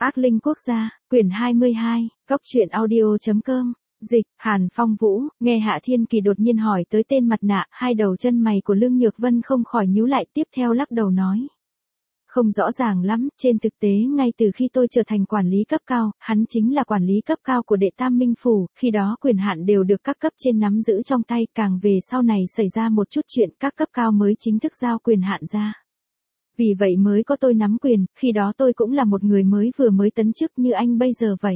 Ác Linh Quốc gia, quyển 22, Cốc truyện audio.com, dịch, Hàn Phong Vũ, nghe Hạ Thiên Kỳ đột nhiên hỏi tới tên mặt nạ, hai đầu chân mày của Lương Nhược Vân không khỏi nhíu lại, tiếp theo lắc đầu nói. Không rõ ràng lắm, trên thực tế ngay từ khi tôi trở thành quản lý cấp cao, hắn chính là quản lý cấp cao của đệ Tam Minh Phủ, khi đó quyền hạn đều được các cấp trên nắm giữ trong tay, càng về sau này xảy ra một chút chuyện các cấp cao mới chính thức giao quyền hạn ra. Vì vậy mới có tôi nắm quyền, khi đó tôi cũng là một người vừa mới tấn chức như anh bây giờ vậy.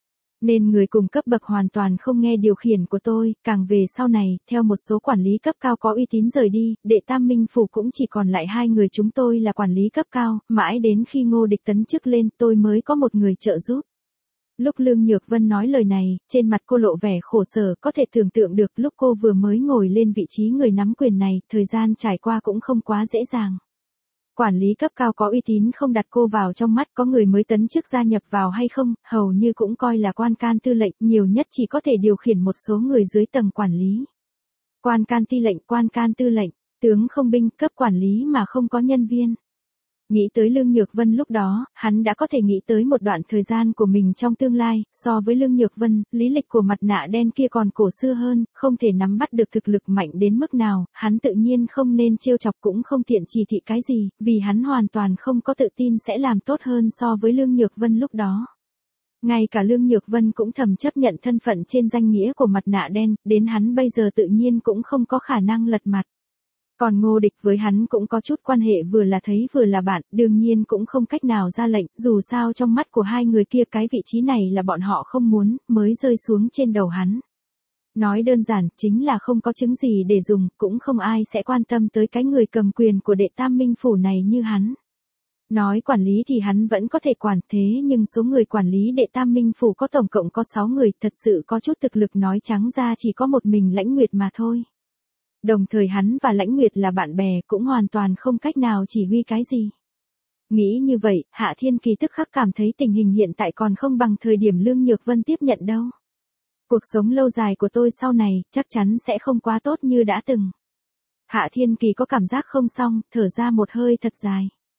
Nên người cùng cấp bậc hoàn toàn không nghe điều khiển của tôi, càng về sau này, theo một số quản lý cấp cao có uy tín rời đi, đệ Tam Minh Phủ cũng chỉ còn lại hai người chúng tôi là quản lý cấp cao, mãi đến khi Ngô Địch tấn chức lên tôi mới có một người trợ giúp. Lúc Lương Nhược Vân nói lời này, trên mặt cô lộ vẻ khổ sở, có thể tưởng tượng được lúc cô vừa mới ngồi lên vị trí người nắm quyền này, thời gian trải qua cũng không quá dễ dàng. Quản lý cấp cao có uy tín không đặt cô vào trong mắt, có người mới tấn chức gia nhập vào hay không, hầu như cũng coi là quan can tư lệnh, nhiều nhất chỉ có thể điều khiển một số người dưới tầng quản lý. Quan can ti lệnh, quan can tư lệnh, tướng không binh, cấp quản lý mà không có nhân viên. Nghĩ tới Lương Nhược Vân lúc đó, hắn đã có thể nghĩ tới một đoạn thời gian của mình trong tương lai, so với Lương Nhược Vân, lý lịch của mặt nạ đen kia còn cổ xưa hơn, không thể nắm bắt được thực lực mạnh đến mức nào, hắn tự nhiên không nên trêu chọc cũng không tiện chỉ thị cái gì, vì hắn hoàn toàn không có tự tin sẽ làm tốt hơn so với Lương Nhược Vân lúc đó. Ngay cả Lương Nhược Vân cũng thầm chấp nhận thân phận trên danh nghĩa của mặt nạ đen, đến hắn bây giờ tự nhiên cũng không có khả năng lật mặt. Còn Ngô Địch với hắn cũng có chút quan hệ vừa là thấy vừa là bạn, đương nhiên cũng không cách nào ra lệnh, dù sao trong mắt của hai người kia cái vị trí này là bọn họ không muốn, mới rơi xuống trên đầu hắn. Nói đơn giản, chính là không có chứng gì để dùng, cũng không ai sẽ quan tâm tới cái người cầm quyền của đệ Tam Minh Phủ này như hắn. Nói quản lý thì hắn vẫn có thể quản, thế nhưng số người quản lý đệ Tam Minh Phủ có tổng cộng có 6 người, thật sự có chút thực lực, nói trắng ra chỉ có một mình Lãnh Nguyệt mà thôi. Đồng thời hắn và Lãnh Nguyệt là bạn bè, cũng hoàn toàn không cách nào chỉ huy cái gì. Nghĩ như vậy, Hạ Thiên Kỳ tức khắc cảm thấy tình hình hiện tại còn không bằng thời điểm Lương Nhược Vân tiếp nhận đâu. Cuộc sống lâu dài của tôi sau này, chắc chắn sẽ không quá tốt như đã từng. Hạ Thiên Kỳ có cảm giác không xong, thở ra một hơi thật dài.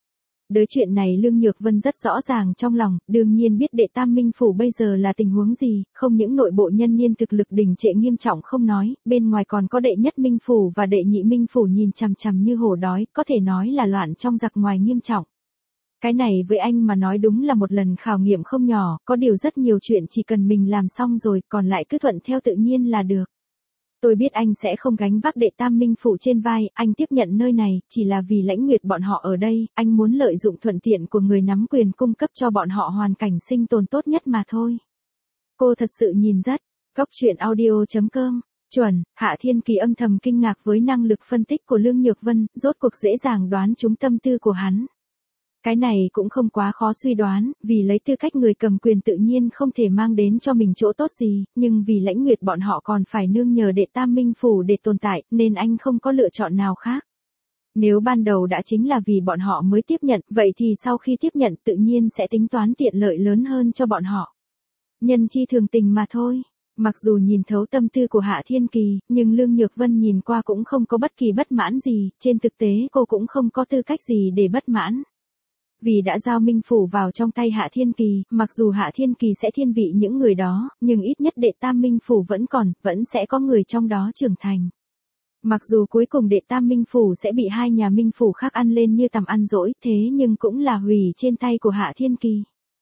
Đối chuyện này Lương Nhược Vân rất rõ ràng trong lòng, đương nhiên biết đệ Tam Minh Phủ bây giờ là tình huống gì, không những nội bộ nhân niên thực lực đình trệ nghiêm trọng không nói, bên ngoài còn có đệ Nhất Minh Phủ và đệ Nhị Minh Phủ nhìn chằm chằm như hổ đói, có thể nói là loạn trong giặc ngoài nghiêm trọng. Cái này với anh mà nói đúng là một lần khảo nghiệm không nhỏ, có điều rất nhiều chuyện chỉ cần mình làm xong rồi, còn lại cứ thuận theo tự nhiên là được. Tôi biết anh sẽ không gánh vác đệ Tam Minh Phủ trên vai, anh tiếp nhận nơi này, chỉ là vì Lãnh Nguyệt bọn họ ở đây, anh muốn lợi dụng thuận tiện của người nắm quyền cung cấp cho bọn họ hoàn cảnh sinh tồn tốt nhất mà thôi. Cô thật sự nhìn rất, Cốc truyện audio.com, chuẩn, Hạ Thiên Kỳ âm thầm kinh ngạc với năng lực phân tích của Lương Nhược Vân, rốt cuộc dễ dàng đoán trúng tâm tư của hắn. Cái này cũng không quá khó suy đoán, vì lấy tư cách người cầm quyền tự nhiên không thể mang đến cho mình chỗ tốt gì, nhưng vì Lãnh Nguyệt bọn họ còn phải nương nhờ đệ Tam Minh Phủ để tồn tại, nên anh không có lựa chọn nào khác. Nếu ban đầu đã chính là vì bọn họ mới tiếp nhận, vậy thì sau khi tiếp nhận tự nhiên sẽ tính toán tiện lợi lớn hơn cho bọn họ. Nhân chi thường tình mà thôi. Mặc dù nhìn thấu tâm tư của Hạ Thiên Kỳ, nhưng Lương Nhược Vân nhìn qua cũng không có bất kỳ bất mãn gì, trên thực tế cô cũng không có tư cách gì để bất mãn. Vì đã giao Minh Phủ vào trong tay Hạ Thiên Kỳ, mặc dù Hạ Thiên Kỳ sẽ thiên vị những người đó, nhưng ít nhất đệ Tam Minh Phủ vẫn sẽ có người trong đó trưởng thành. Mặc dù cuối cùng đệ Tam Minh Phủ sẽ bị hai nhà Minh Phủ khác ăn lên như tằm ăn dỗi, thế nhưng cũng là hủy trên tay của Hạ Thiên Kỳ.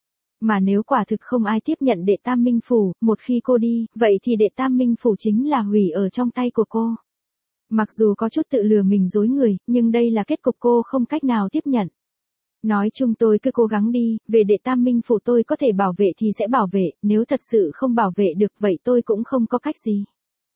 Mà nếu quả thực không ai tiếp nhận đệ Tam Minh Phủ, một khi cô đi, vậy thì đệ Tam Minh Phủ chính là hủy ở trong tay của cô. Mặc dù có chút tự lừa mình dối người, nhưng đây là kết cục cô không cách nào tiếp nhận. Nói chung tôi cứ cố gắng đi, về đệ Tam Minh Phủ tôi có thể bảo vệ thì sẽ bảo vệ, nếu thật sự không bảo vệ được vậy tôi cũng không có cách gì.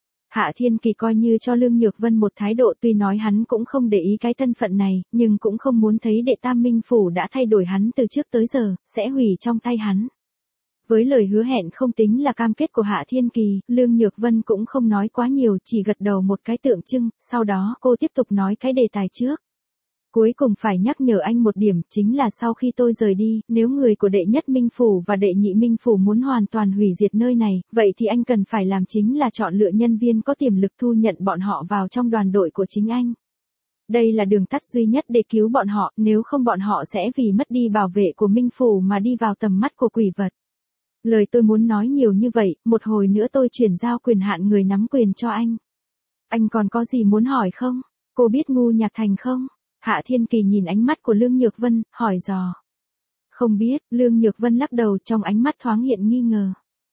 Hạ Thiên Kỳ coi như cho Lương Nhược Vân một thái độ, tuy nói hắn cũng không để ý cái thân phận này, nhưng cũng không muốn thấy đệ Tam Minh Phủ đã thay đổi hắn từ trước tới giờ, sẽ hủy trong tay hắn. Với lời hứa hẹn không tính là cam kết của Hạ Thiên Kỳ, Lương Nhược Vân cũng không nói quá nhiều, chỉ gật đầu một cái tượng trưng, sau đó cô tiếp tục nói cái đề tài trước. Cuối cùng phải nhắc nhở anh một điểm, chính là sau khi tôi rời đi, nếu người của đệ Nhất Minh Phủ và đệ Nhị Minh Phủ muốn hoàn toàn hủy diệt nơi này, vậy thì anh cần phải làm chính là chọn lựa nhân viên có tiềm lực thu nhận bọn họ vào trong đoàn đội của chính anh. Đây là đường tắt duy nhất để cứu bọn họ, nếu không bọn họ sẽ vì mất đi bảo vệ của Minh Phủ mà đi vào tầm mắt của quỷ vật. Lời tôi muốn nói nhiều như vậy, một hồi nữa tôi chuyển giao quyền hạn người nắm quyền cho anh. Anh còn có gì muốn hỏi không? Cô biết Ngu Nhạc Thành không? Hạ Thiên Kỳ nhìn ánh mắt của Lương Nhược Vân, hỏi dò. Không biết, Lương Nhược Vân lắc đầu, trong ánh mắt thoáng hiện nghi ngờ.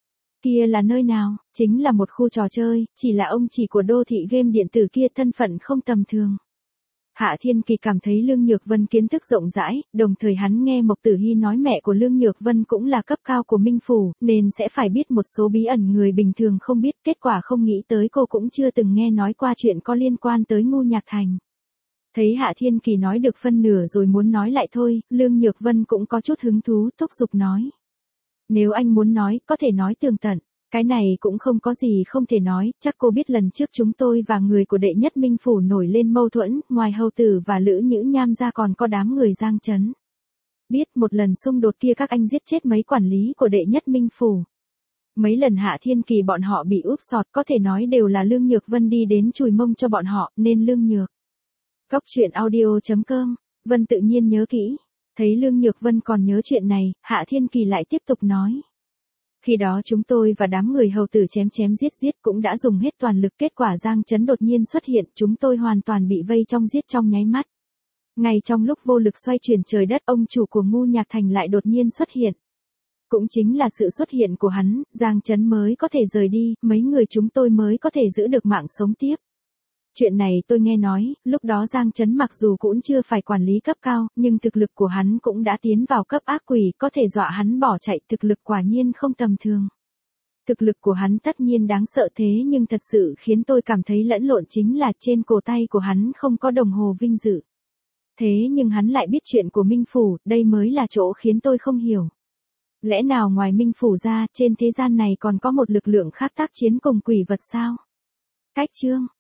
Kia là nơi nào? Chính là một khu trò chơi, chỉ là ông chỉ của đô thị game điện tử kia thân phận không tầm thường. Hạ Thiên Kỳ cảm thấy Lương Nhược Vân kiến thức rộng rãi, đồng thời hắn nghe Mộc Tử Hy nói mẹ của Lương Nhược Vân cũng là cấp cao của Minh Phủ, nên sẽ phải biết một số bí ẩn người bình thường không biết, kết quả không nghĩ tới cô cũng chưa từng nghe nói qua chuyện có liên quan tới Ngu Nhạc Thành. Thấy Hạ Thiên Kỳ nói được phân nửa rồi muốn nói lại thôi, Lương Nhược Vân cũng có chút hứng thú thúc giục nói. Nếu anh muốn nói, có thể nói tường tận. Cái này cũng không có gì không thể nói, chắc cô biết lần trước chúng tôi và người của đệ nhất Minh Phủ nổi lên mâu thuẫn, ngoài Hầu Tử và Lữ Nhữ Nham ra còn có đám người Giang Trấn. Biết một lần xung đột kia các anh giết chết mấy quản lý của đệ nhất Minh Phủ. Mấy lần Hạ Thiên Kỳ bọn họ bị úp sọt có thể nói đều là Lương Nhược Vân đi đến chùi mông cho bọn họ, nên Lương Nhược. Cốc truyện audio.com, Vân tự nhiên nhớ kỹ. Thấy Lương Nhược Vân còn nhớ chuyện này, Hạ Thiên Kỳ lại tiếp tục nói. Khi đó chúng tôi và đám người Hầu Tử chém giết cũng đã dùng hết toàn lực, kết quả Giang Trấn đột nhiên xuất hiện, chúng tôi hoàn toàn bị vây trong giết trong nháy mắt. Ngay trong lúc vô lực xoay chuyển trời đất, ông chủ của Ngu Nhạc Thành lại đột nhiên xuất hiện. Cũng chính là sự xuất hiện của hắn, Giang Trấn mới có thể rời đi, mấy người chúng tôi mới có thể giữ được mạng sống tiếp. Chuyện này tôi nghe nói, lúc đó Giang Trấn mặc dù cũng chưa phải quản lý cấp cao, nhưng thực lực của hắn cũng đã tiến vào cấp ác quỷ, có thể dọa hắn bỏ chạy, thực lực quả nhiên không tầm thường. Thực lực của hắn tất nhiên đáng sợ, thế nhưng thật sự khiến tôi cảm thấy lẫn lộn chính là trên cổ tay của hắn không có đồng hồ vinh dự. Thế nhưng hắn lại biết chuyện của Minh Phủ, đây mới là chỗ khiến tôi không hiểu. Lẽ nào ngoài Minh Phủ ra, trên thế gian này còn có một lực lượng khác tác chiến cùng quỷ vật sao? Cách chương